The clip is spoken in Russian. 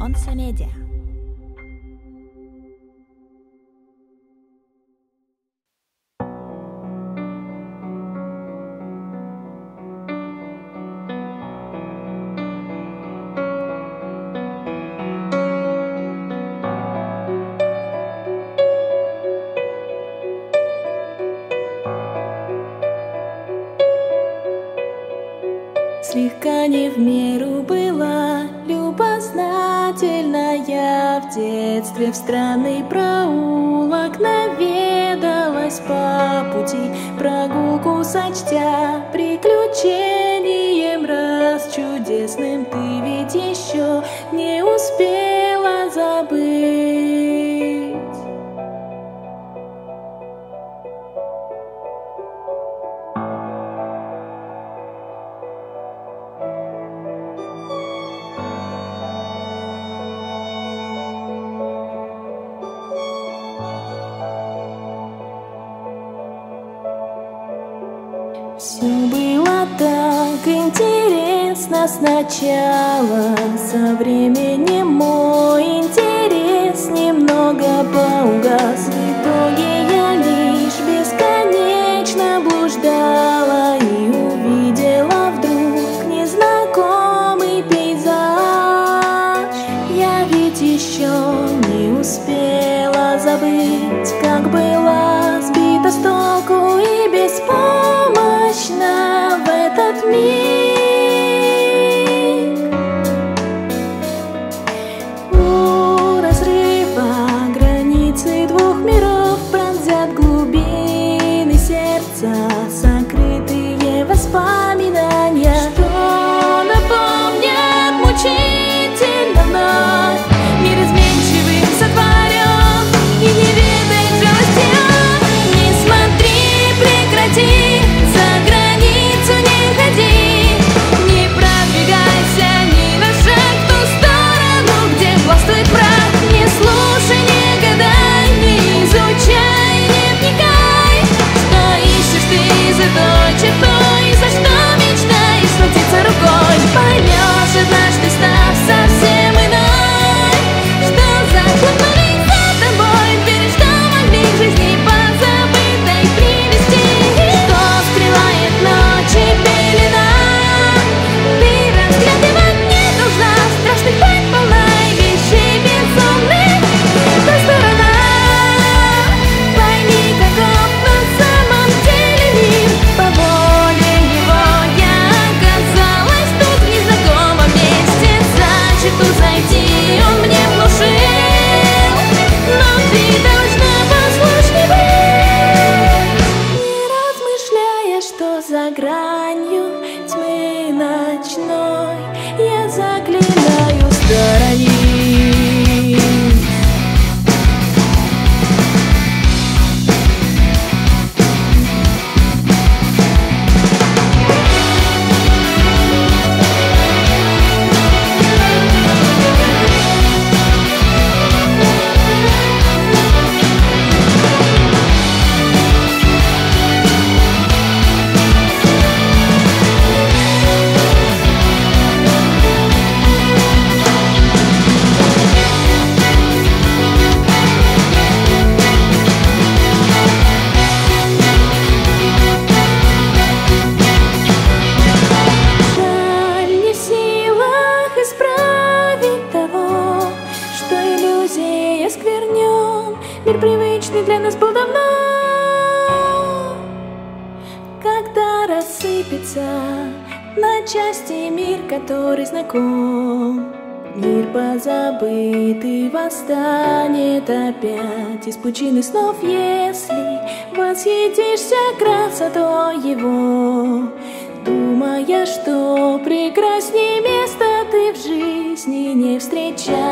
Once Media. Слегка не в меру была любознательная, в детстве в странный проулок наведалась по пути, прогулку сочтя приключением раз чудесным. Ты ведь еще не успела забыть. Все было так интересно сначала, со временем мой интерес немного поугас. В итоге я лишь бесконечно блуждала и увидела вдруг незнакомый пейзаж. Я ведь еще не успела забыть, как была сбита с толку и беспомощна в этот миг. У разрыва границы двух миров пронзят глубины сердца сокрытые воспоминания, что напомнят мучительно вновь. Мир изменчивый сотворен и не ведает жалости. Не смотри, прекрати, за границу не ходи, не продвигайся ни на шаг в ту сторону, где властвует мрак. Не слушай, не гадай, не изучай, не вникай, что ищешь ты за той чертой, за что мечтаешь схватиться рукой. Поймешь однажды, став совсем иной, что захлопнули за тобой дверь, что могли к жизни позабытой привести, что скрывает ночи пелена. Ты разглядывать не должна, страшных тайн полна и вещей безумных. Та сторона, пойми, каков на самом деле мир. По воле его я оказалась тут в незнакомом месте. За черту зайти он мне внушил, но ты должна послушной быть, не размышляя, что за гранью тьмы ночной я заклинаю сторонись. Жаль, не в силах исправить того, что иллюзией осквернен. Мир привычный для нас был давно, когда рассыпется на части мир, который знаком. Мир позабытый восстанет опять из пучины снов, если восхитишься красотой его, думая, что прекрасней места ты в жизни не встречал.